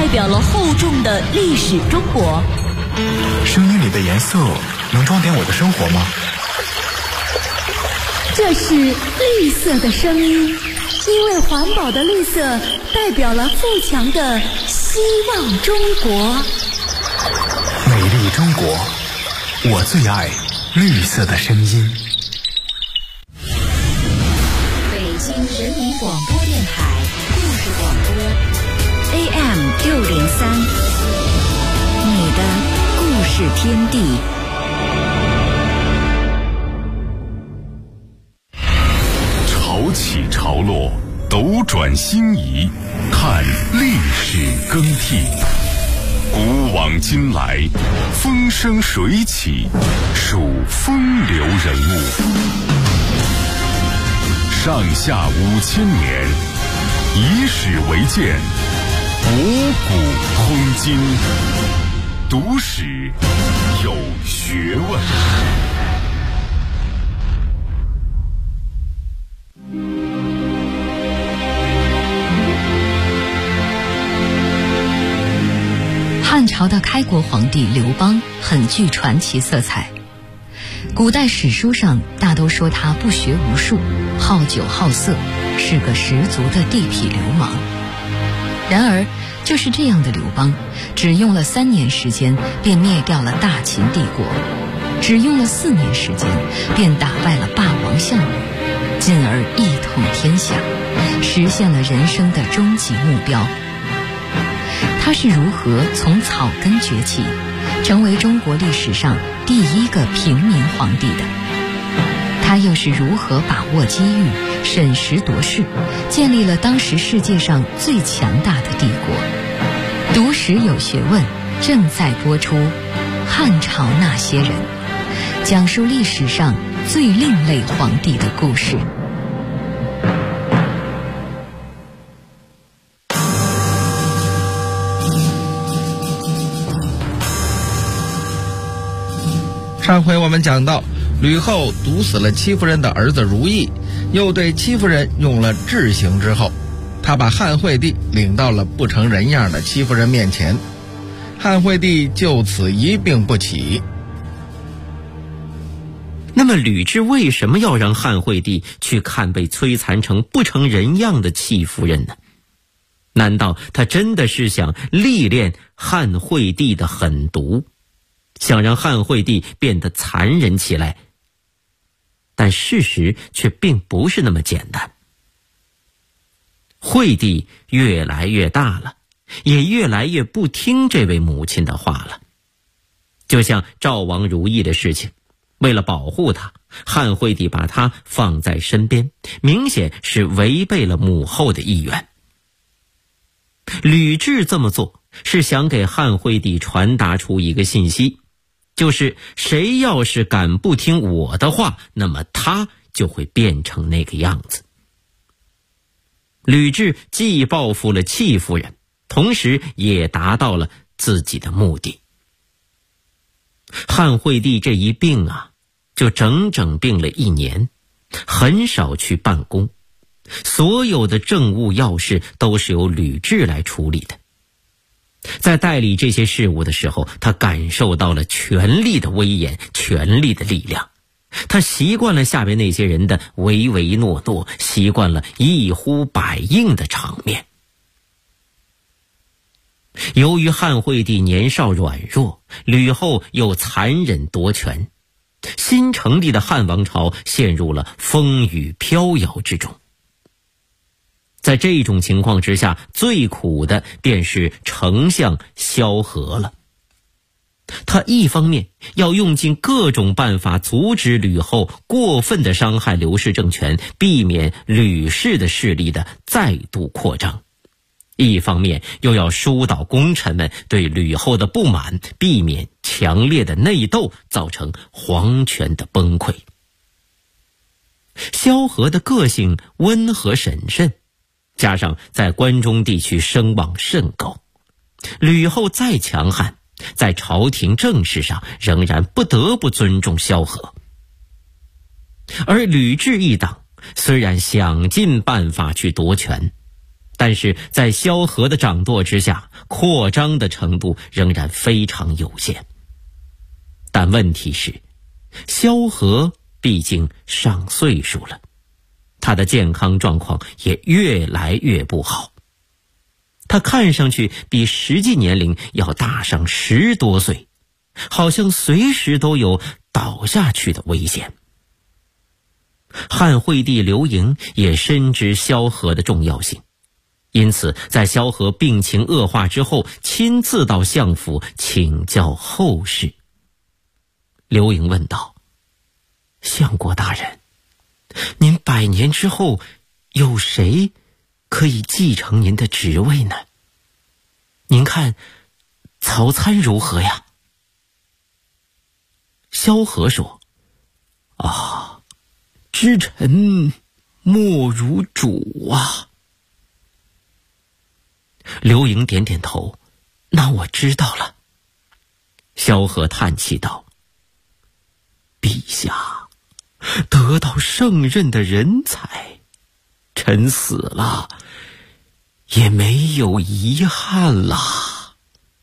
代表了厚重的历史中国。 声音里的颜色能装点我的生活吗？ 这是绿色的声音，因为环保的绿色代表了富强的希望中国。 美丽中国，我最爱绿色的声音。 北京人民广播电台故事广播 AM603，你的故事天地。 潮起潮落，斗转星移，看历史更替。古往今来，风生水起，数风流人物。上下5000年，以史为鉴，博古通今，读史有学问。 汉朝的开国皇帝刘邦很具传奇色彩，古代史书上大都说他不学无术，好酒好色，是个十足的地痞流氓。然而就是这样的刘邦，只用了3年时间便灭掉了大秦帝国，只用了4年时间便打败了霸王项羽，进而一统天下，实现了人生的终极目标。他是如何从草根崛起，成为中国历史上第一个平民皇帝的？他又是如何把握机遇，审时度势，建立了当时世界上最强大的帝国？读史有学问，正在播出《汉朝那些人》，讲述历史上最另类皇帝的故事。 上回我们讲到，吕后毒死了戚夫人的儿子如意，又对戚夫人用了治刑之后，他把汉惠帝领到了不成人样的戚夫人面前，汉惠帝就此一病不起。 那么吕雉为什么要让汉惠帝去看被摧残成不成人样的戚夫人呢？难道他真的是想历练汉惠帝的狠毒，想让汉惠帝变得残忍起来？但事实却并不是那么简单。惠帝越来越大了，也越来越不听这位母亲的话了。就像赵王如意的事情，为了保护他，汉惠帝把他放在身边，明显是违背了母后的意愿。吕雉这么做是想给汉惠帝传达出一个信息，就是谁要是敢不听我的话，那么他就会变成那个样子。吕雉既报复了戚夫人，同时也达到了自己的目的。汉惠帝这一病啊，就整整病了1年，很少去办公，所有的政务要事都是由吕雉来处理的。在代理这些事务的时候，他感受到了权力的威严，权力的力量。他习惯了下边那些人的唯唯诺诺，习惯了一呼百应的场面。由于汉惠帝年少软弱，吕后又残忍夺权，新成立的汉王朝陷入了风雨飘摇之中。在这种情况之下，最苦的便是丞相萧何了。他一方面要用尽各种办法阻止吕后过分的伤害刘氏政权，避免吕氏的势力的再度扩张，一方面又要疏导功臣们对吕后的不满，避免强烈的内斗造成皇权的崩溃。萧何的个性温和审慎，加上在关中地区声望甚高，吕后再强悍，在朝廷政事上仍然不得不尊重萧何。而吕雉一党虽然想尽办法去夺权， 但是在萧何的掌舵之下，扩张的程度仍然非常有限。但问题是，萧何毕竟上岁数了，他的健康状况也越来越不好。他看上去比实际年龄要大上10多岁，好像随时都有倒下去的危险。汉惠帝刘盈也深知萧何的重要性，因此在萧何病情恶化之后，亲自到相府请教后事。刘盈问道：相国大人，您100年之后有谁可以继承您的职位呢？您看曹参如何呀？萧何说：知臣莫如主啊。刘盈点点头：那我知道了。萧何叹气道：陛下得到胜任的人才，臣死了也没有遗憾啦。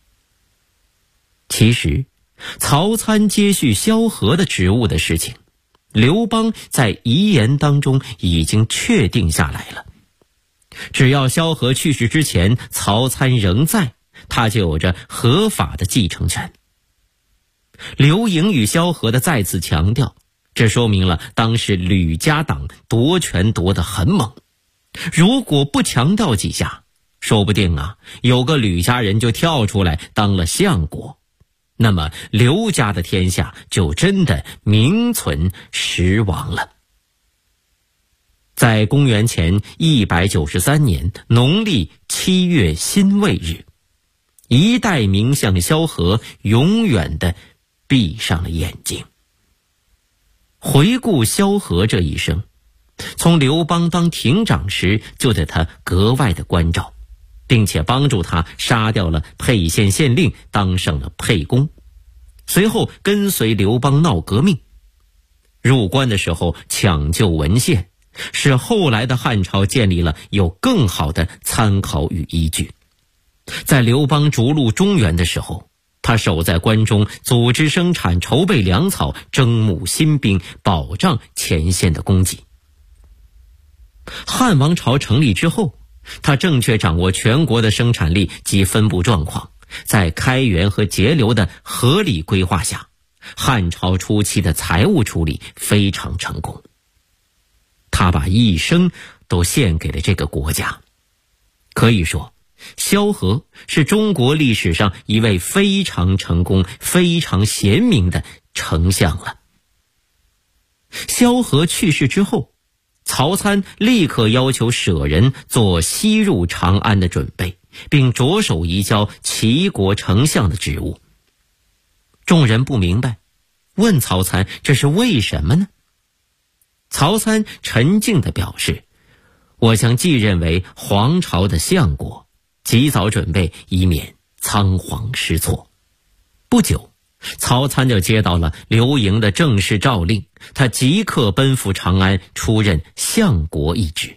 其实曹参接续萧何的职务的事情，刘邦在遗言当中已经确定下来了。只要萧何去世之前曹参仍在，他就有着合法的继承权。刘盈与萧何的再次强调，这说明了当时吕家党夺权夺得很猛。如果不强调几下，说不定有个吕家人就跳出来当了相国，那么刘家的天下就真的名存实亡了。在公元前193年农历7月辛未日，一代名相萧何永远地闭上了眼睛。回顾萧何这一生，从刘邦当亭长时就对他格外的关照，并且帮助他杀掉了沛县县令，当上了沛公。随后跟随刘邦闹革命，入关的时候抢救文献，使后来的汉朝建立了有更好的参考与依据。在刘邦逐鹿中原的时候，他守在关中，组织生产，筹备粮草，征募新兵，保障前线的供给。汉王朝成立之后，他正确掌握全国的生产力及分布状况，在开源和节流的合理规划下，汉朝初期的财务处理非常成功。他把一生都献给了这个国家。可以说，萧何是中国历史上一位非常成功、非常贤明的丞相了。萧何去世之后，曹参立刻要求舍人做西入长安的准备，并着手移交齐国丞相的职务。众人不明白，问曹参这是为什么呢？曹参沉静地表示：我将继任为黄巢的相国，及早准备，以免仓皇失措。不久，曹参就接到了刘盈的正式诏令，他即刻奔赴长安，出任相国一职。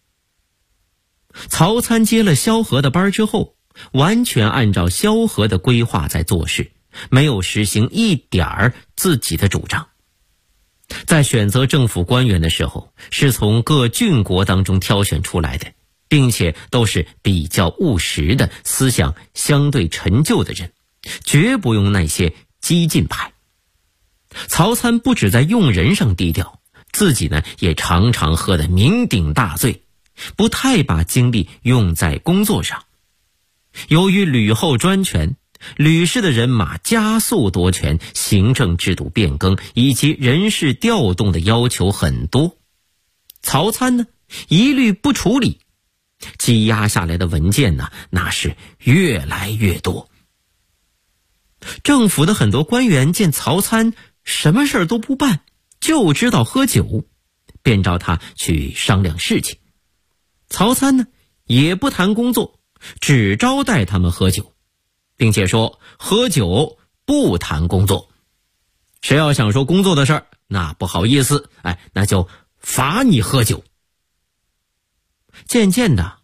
曹参接了萧何的班之后，完全按照萧何的规划在做事，没有实行一点儿自己的主张。在选择政府官员的时候，是从各郡国当中挑选出来的，并且都是比较务实的，思想相对陈旧的人，绝不用那些激进派。曹参不止在用人上低调，自己呢也常常喝得酩酊大醉，不太把精力用在工作上。由于吕后专权，吕氏的人马加速夺权，行政制度变更以及人事调动的要求很多。曹参呢，一律不处理，积压下来的文件呢，那是越来越多。政府的很多官员见曹参什么事儿都不办，就知道喝酒，便找他去商量事情。曹参呢，也不谈工作，只招待他们喝酒，并且说喝酒不谈工作。谁要想说工作的事儿，那不好意思，那就罚你喝酒。渐渐的，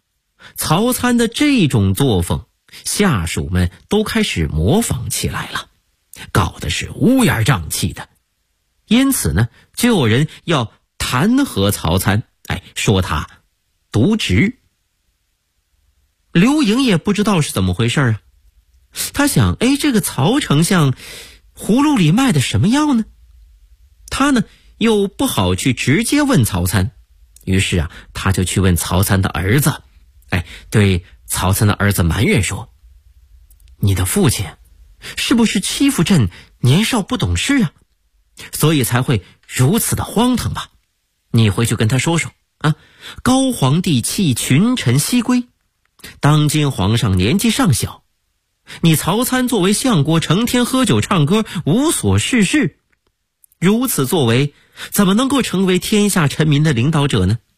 曹参的这种作风，下属们都开始模仿起来了，搞得是乌烟瘴气的。因此呢，就有人要弹劾曹参，说他渎职。刘盈也不知道是怎么回事啊，他想，这个曹丞相葫芦里卖的什么药呢？他呢又不好去直接问曹参，于是啊，他就去问曹参的儿子，对曹参的儿子埋怨说：“你的父亲是不是欺负朕年少不懂事啊？所以才会如此的荒唐吧？你回去跟他说说啊，高皇帝弃群臣西归，当今皇上年纪尚小，你曹参作为相国，成天喝酒唱歌，无所事事，如此作为怎么能够成为天下臣民的领导者呢？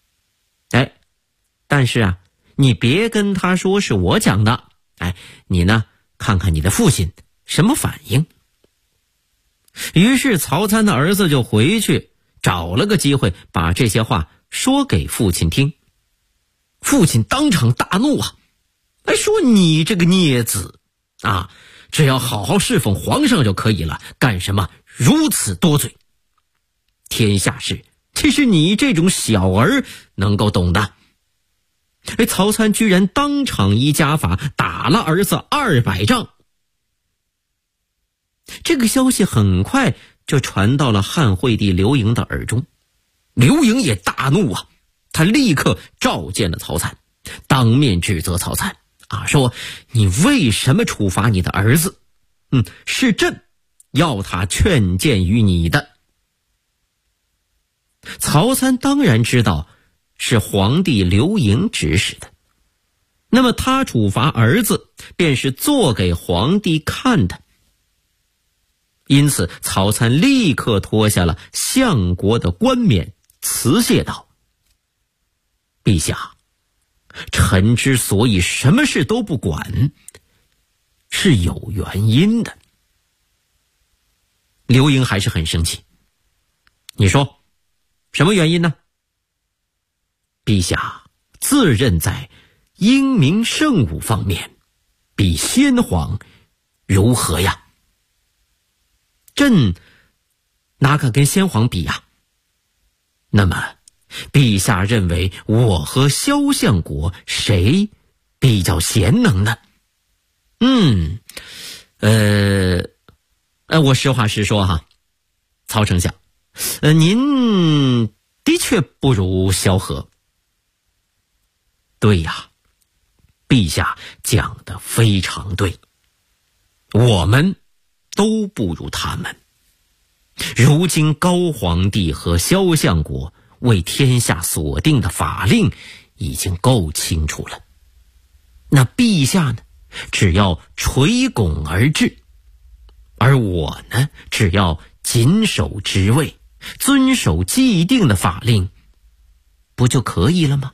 但是啊，你别跟他说是我讲的，你呢看看你的父亲什么反应。”于是曹参的儿子就回去找了个机会，把这些话说给父亲听。父亲当场大怒啊，说：“你这个孽子啊，只要好好侍奉皇上就可以了，干什么如此多嘴？天下事其实你这种小儿能够懂的。”曹参居然当场依家法打了儿子200杖。这个消息很快就传到了汉惠帝刘盈的耳中，刘盈也大怒啊，他立刻召见了曹参，当面指责曹参说：“你为什么处罚你的儿子？是朕要他劝谏于你的。”曹参当然知道是皇帝刘盈指使的，那么他处罚儿子便是做给皇帝看的。因此曹参立刻脱下了相国的冠冕，辞谢道：“陛下，臣之所以什么事都不管，是有原因的。”刘盈还是很生气：“你说什么原因呢？”“陛下自认在英明圣武方面比先皇如何呀？”“朕哪敢跟先皇比呀？”“那么陛下认为我和萧相国谁比较贤能呢？”“我实话实说哈，曹丞相，您的确不如萧何。”“对呀，陛下讲得非常对，我们都不如他们。如今高皇帝和萧相国为天下所定的法令已经够清楚了，那陛下呢，只要垂拱而治，而我呢，只要谨守职位，遵守既定的法令，不就可以了吗？”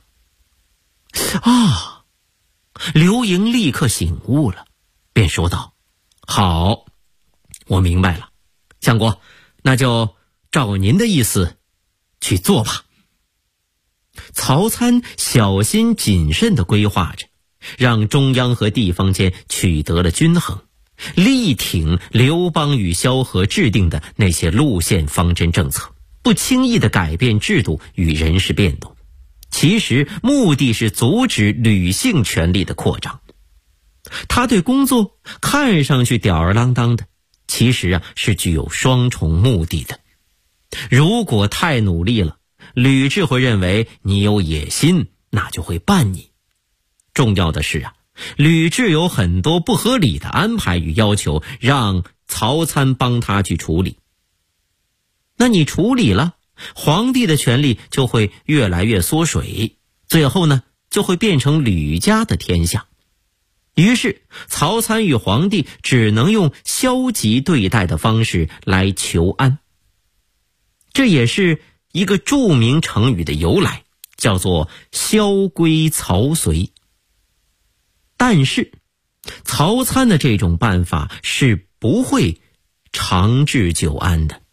刘盈立刻醒悟了，便说道：“好，我明白了，相国，那就照您的意思去做吧。”曹参小心谨慎地规划着，让中央和地方间取得了均衡，力挺刘邦与萧何制定的那些路线方针政策，不轻易地改变制度与人事变动。其实目的是阻止吕姓权力的扩张。他对工作看上去吊儿郎当的，其实是具有双重目的的。如果太努力了，吕雉会认为你有野心，那就会办你。重要的是吕雉有很多不合理的安排与要求，让曹参帮他去处理。那你处理了，皇帝的权力就会越来越缩水，最后呢，就会变成吕家的天下。于是曹参与皇帝只能用消极对待的方式来求安。这也是一个著名成语的由来，叫做萧规曹随。但是曹参的这种办法是不会长治久安的。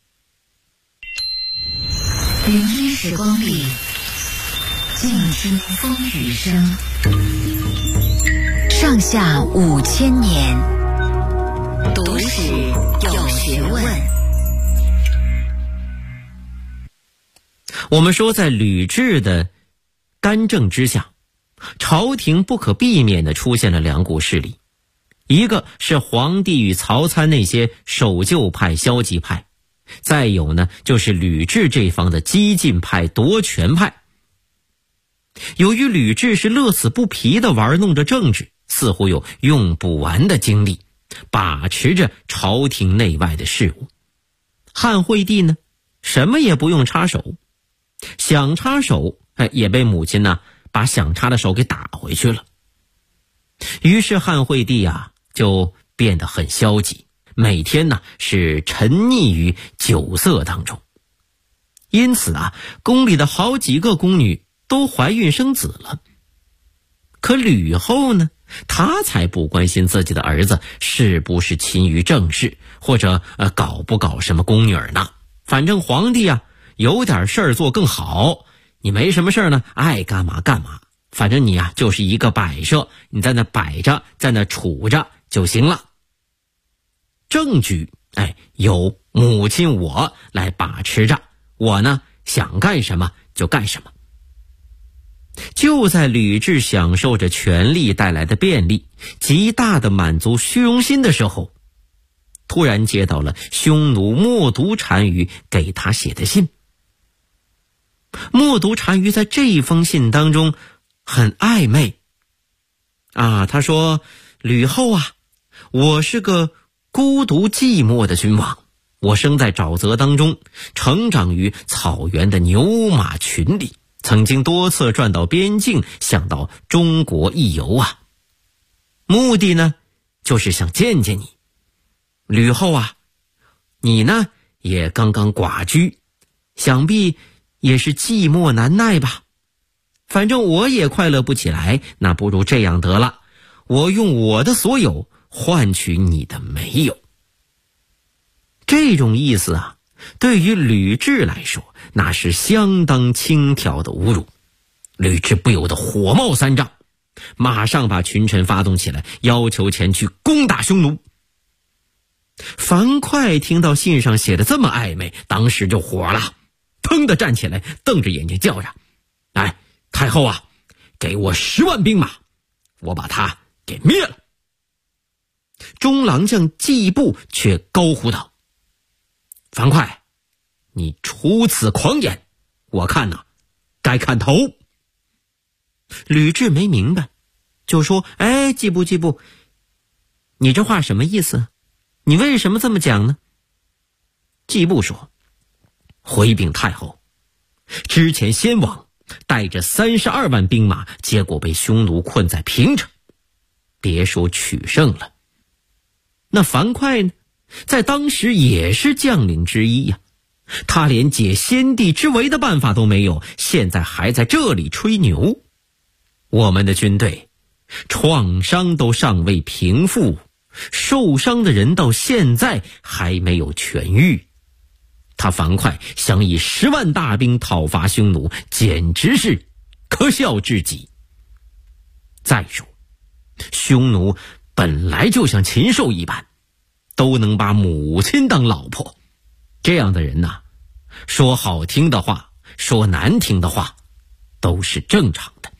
聆听时光里，静听风雨声。 上下5000年，读史有学问。 我们说，在吕雉的干政之下，朝廷不可避免地出现了两股势力，一个是皇帝与曹参那些守旧派、消极派，再有呢就是吕雉这方的激进派、夺权派。由于吕雉是乐此不疲地玩弄着政治，似乎有用不完的精力，把持着朝廷内外的事务。汉惠帝呢，什么也不用插手，想插手，也被母亲呢把想插的手给打回去了。于是汉惠帝就变得很消极，每天呢是沉溺于酒色当中。因此宫里的好几个宫女都怀孕生子了。可吕后呢，她才不关心自己的儿子是不是勤于政事，或者搞不搞什么宫女呢。反正皇帝有点事儿做更好，你没什么事儿呢，爱干嘛干嘛，反正你就是一个摆设，你在那摆着，在那杵着就行了。政局由母亲我来把持着，我呢想干什么就干什么。就在吕雉享受着权力带来的便利，极大的满足虚荣心的时候，突然接到了匈奴冒读单于给他写的信。冒读单于在这一封信当中很暧昧他说：吕后我是个孤独寂寞的君王，我生在沼泽当中，成长于草原的牛马群里，曾经多次转到边境，想到中国一游目的呢就是想见见你。吕后你呢也刚刚寡居，想必也是寂寞难耐吧。反正我也快乐不起来，那不如这样得了，我用我的所有换取你的没有。这种意思对于吕雉来说，那是相当轻佻的侮辱。吕雉不由得火冒三丈，马上把群臣发动起来，要求前去攻打匈奴。樊哙听到信上写的这么暧昧，当时就火了，砰地站起来，瞪着眼睛叫着：太后给我10万兵马，我把他给灭了。中郎将季布却高呼道：樊哙，你出此狂言，我看该砍头。吕雉没明白，就说：季布，你这话什么意思？你为什么这么讲呢？季布说：回禀太后，之前先王带着32万兵马，结果被匈奴困在平城，别说取胜了。那樊哙呢，在当时也是将领之一他连解先帝之围的办法都没有，现在还在这里吹牛。我们的军队创伤都尚未平复，受伤的人到现在还没有痊愈。他樊哙想以10万大兵讨伐匈奴，简直是可笑至极。再说，匈奴本来就像禽兽一般，都能把母亲当老婆，这样的人说好听的话，说难听的话，都是正常的。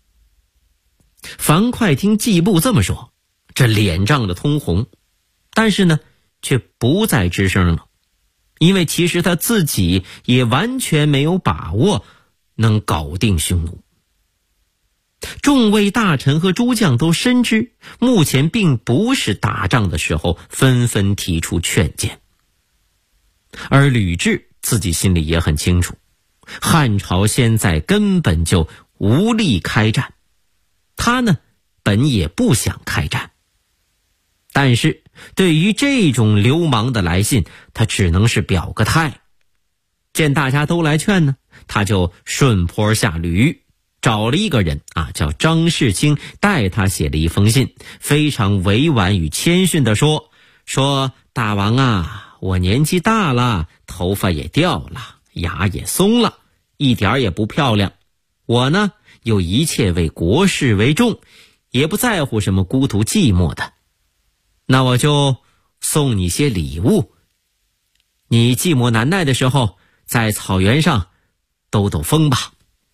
樊哙听季布这么说，这脸涨得通红，但是呢却不再吱声了，因为其实他自己也完全没有把握能搞定匈奴。众位大臣和诸将都深知目前并不是打仗的时候，纷纷提出劝谏。而吕雉自己心里也很清楚，汉朝现在根本就无力开战，他呢本也不想开战，但是对于这种流氓的来信，他只能是表个态。见大家都来劝呢，他就顺坡下驴，找了一个人叫张世卿，代他写了一封信，非常委婉与谦逊地说大王我年纪大了，头发也掉了，牙也松了，一点也不漂亮，我呢又一切为国事为重，也不在乎什么孤独寂寞的。那我就送你些礼物，你寂寞难耐的时候，在草原上兜兜风吧。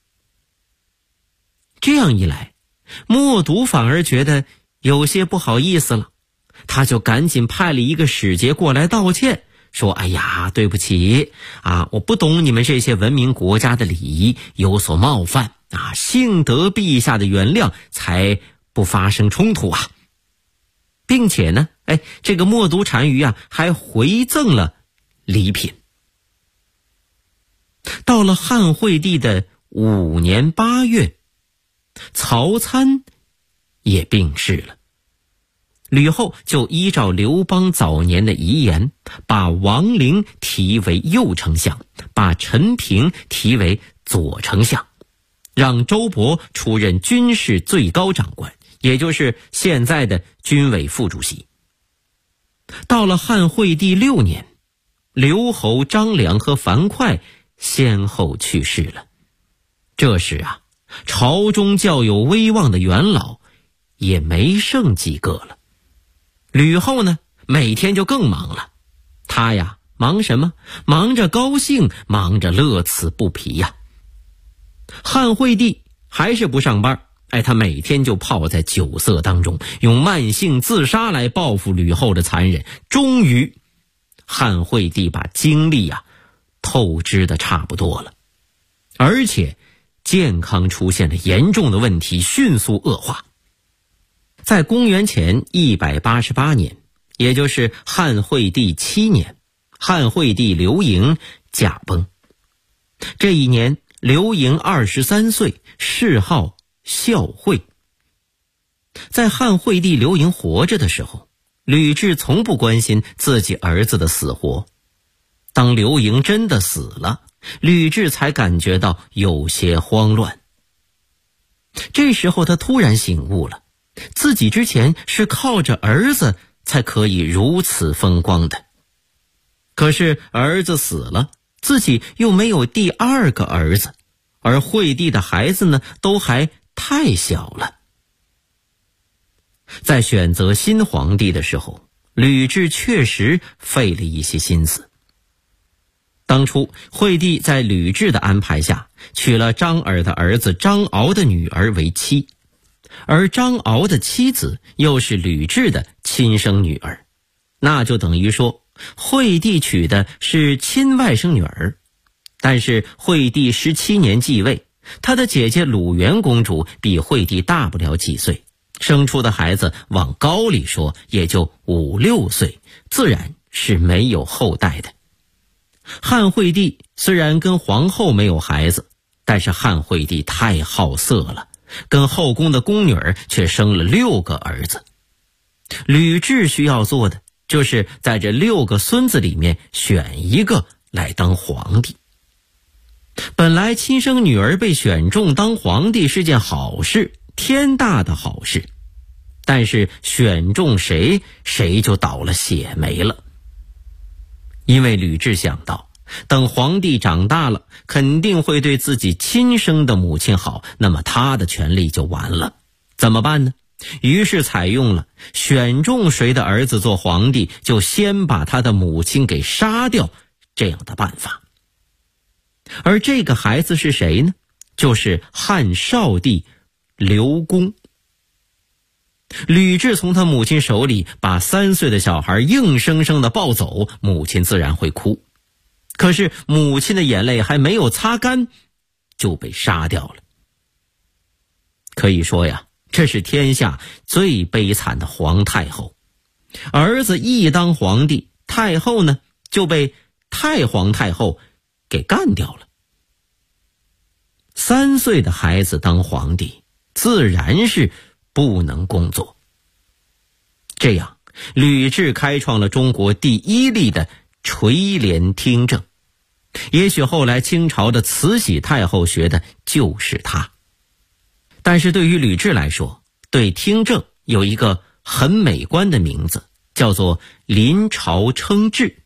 这样一来，默读反而觉得有些不好意思了，他就赶紧派了一个使节过来道歉，说：哎呀，对不起啊，我不懂你们这些文明国家的礼仪，有所冒犯啊，幸得陛下的原谅，才不发生冲突啊。并且呢，这个默读单于啊，还回赠了礼品。到了汉惠帝的5年8月，曹参也病逝了。吕后就依照刘邦早年的遗言，把王陵提为右丞相，把陈平提为左丞相，让周勃出任军事最高长官，也就是现在的军委副主席。到了汉惠帝6年，刘侯张良和樊哙先后去世了。这时啊，朝中较有威望的元老也没剩几个了。吕后呢，每天就更忙了。她呀，忙什么？忙着高兴，忙着乐此不疲呀。汉惠帝还是不上班，他每天就泡在酒色当中，用慢性自杀来报复吕后的残忍。终于，汉惠帝把精力透支的差不多了，而且健康出现了严重的问题，迅速恶化。在公元前188年，也就是汉惠帝7年，汉惠帝刘盈驾崩。这一年，刘盈23岁，谥号孝惠。在汉惠帝刘盈活着的时候，吕雉从不关心自己儿子的死活。当刘盈真的死了，吕雉才感觉到有些慌乱。这时候他突然醒悟了，自己之前是靠着儿子才可以如此风光的。可是儿子死了，自己又没有第2个儿子，而惠帝的孩子呢，都还太小了。在选择新皇帝的时候，吕雉确实费了一些心思。当初惠帝在吕雉的安排下，娶了张耳的儿子张敖的女儿为妻，而张敖的妻子又是吕雉的亲生女儿，那就等于说惠帝娶的是亲外甥女儿。但是惠帝17年继位，他的姐姐鲁元公主比惠帝大不了几岁，生出的孩子往高里说也就5、6岁，自然是没有后代的。汉惠帝虽然跟皇后没有孩子，但是汉惠帝太好色了，跟后宫的宫女儿却生了6个儿子。吕雉需要做的就是在这6个孙子里面选一个来当皇帝。本来亲生女儿被选中当皇帝是件好事，天大的好事，但是选中谁就倒了血霉了。因为吕雉想到，等皇帝长大了，肯定会对自己亲生的母亲好，那么他的权利就完了。怎么办呢？于是采用了选中谁的儿子做皇帝，就先把他的母亲给杀掉这样的办法。而这个孩子是谁呢？就是汉少帝刘公。吕雉从他母亲手里把3岁的小孩硬生生的抱走，母亲自然会哭。可是母亲的眼泪还没有擦干，就被杀掉了。可以说呀，这是天下最悲惨的皇太后。儿子一当皇帝，太后呢就被太皇太后给干掉了。3岁的孩子当皇帝，自然是不能工作。这样，吕雉开创了中国第1例的垂帘听政。也许后来清朝的慈禧太后学的就是她。但是对于吕雉来说，对听政有一个很美观的名字，叫做临朝称制。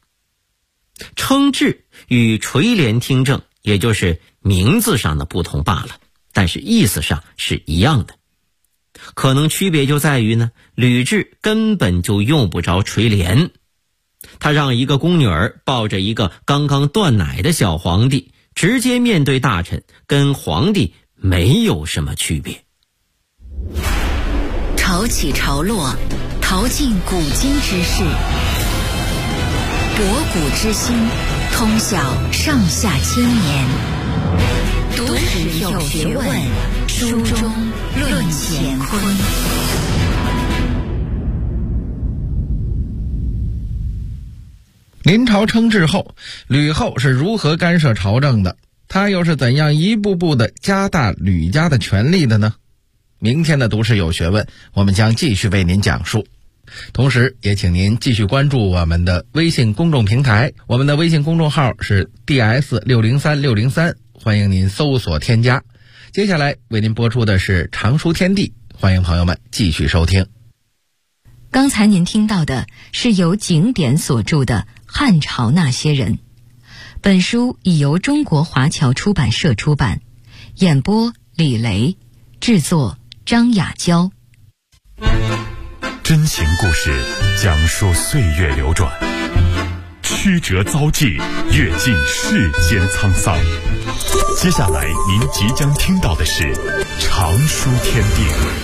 称制与垂帘听政也就是名字上的不同罢了， 但是意思上是一样的。可能区别就在于呢，吕雉根本就用不着垂帘，他让一个宫女儿抱着一个刚刚断奶的小皇帝，直接面对大臣，跟皇帝没有什么区别。 潮起潮落，淘尽古今之事，博古知新，通晓上下千年。读史有学问，书中论乾坤。 临朝称制后，吕后是如何干涉朝政的？她又是怎样一步步的加大吕家的权力的呢？明天的读史有学问，我们将继续为您讲述。同时也请您继续关注我们的微信公众平台，我们的微信公众号是 DS603603，欢迎您搜索添加。接下来为您播出的是常书天地，欢迎朋友们继续收听。 刚才您听到的是由景典所著的《汉朝那些人》，本书已由中国华侨出版社出版，演播李雷，制作张雅娇。 真情故事讲述岁月流转，曲折遭际，阅尽世间沧桑。接下来您即将听到的是常书天地。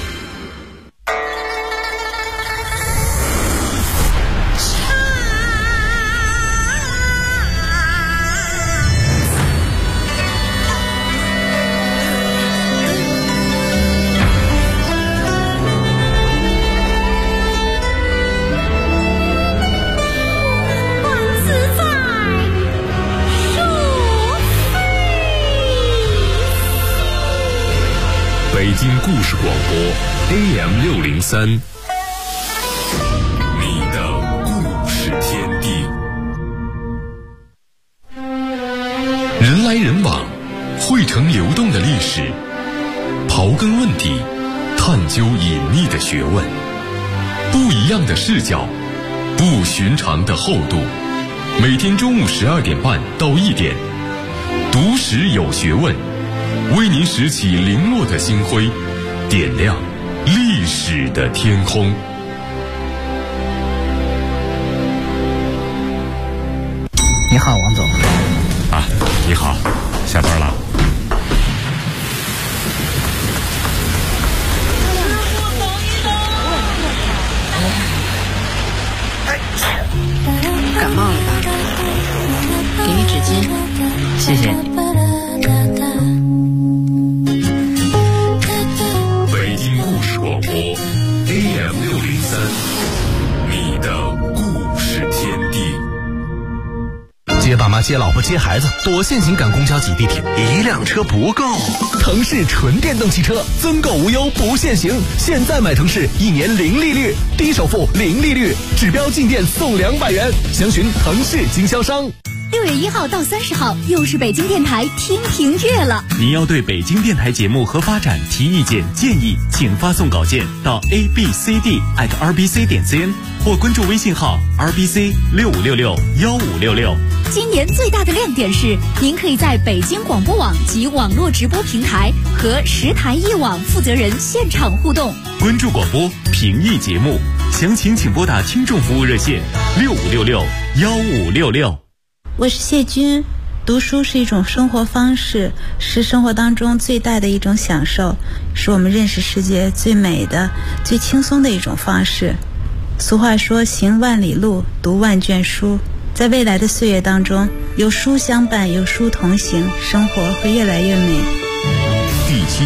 北京故事广播 AM603， 你的故事天地。人来人往，汇成流动的历史，刨根问底，探究隐秘的学问，不一样的视角，不寻常的厚度。每天中午12点半到1点，读史有学问，为您拾起零落的星辉，点亮历史的天空。 你好，王总。 啊，你好，下班了。 感冒了吧？给你纸巾，谢谢你。 北京故事广播 AM603， 你的故事天地。 接爸妈、接老婆、接孩子，多线性赶公交挤地铁，一辆车不够。腾势纯电动汽车，增购无忧不限行。现在买腾势，1年0利率，低首付0利率，指标进店送200元。详询腾势经销商。 6月1号到30号，又是北京电台听评月了。 您要对北京电台节目和发展提意见建议，请发送稿件到 abcd@rbc.cn 或关注微信号 rbc65661566。 今年最大的亮点是，您可以在北京广播网及网络直播平台和10台一网负责人现场互动。 关注广播，评议节目，详情请拨打听众服务热线65661566。 我是谢军。读书是一种生活方式，是生活当中最大的一种享受，是我们认识世界最美的、最轻松的一种方式。俗话说，行万里路，读万卷书。在未来的岁月当中，有书相伴，有书同行，生活会越来越美。 第7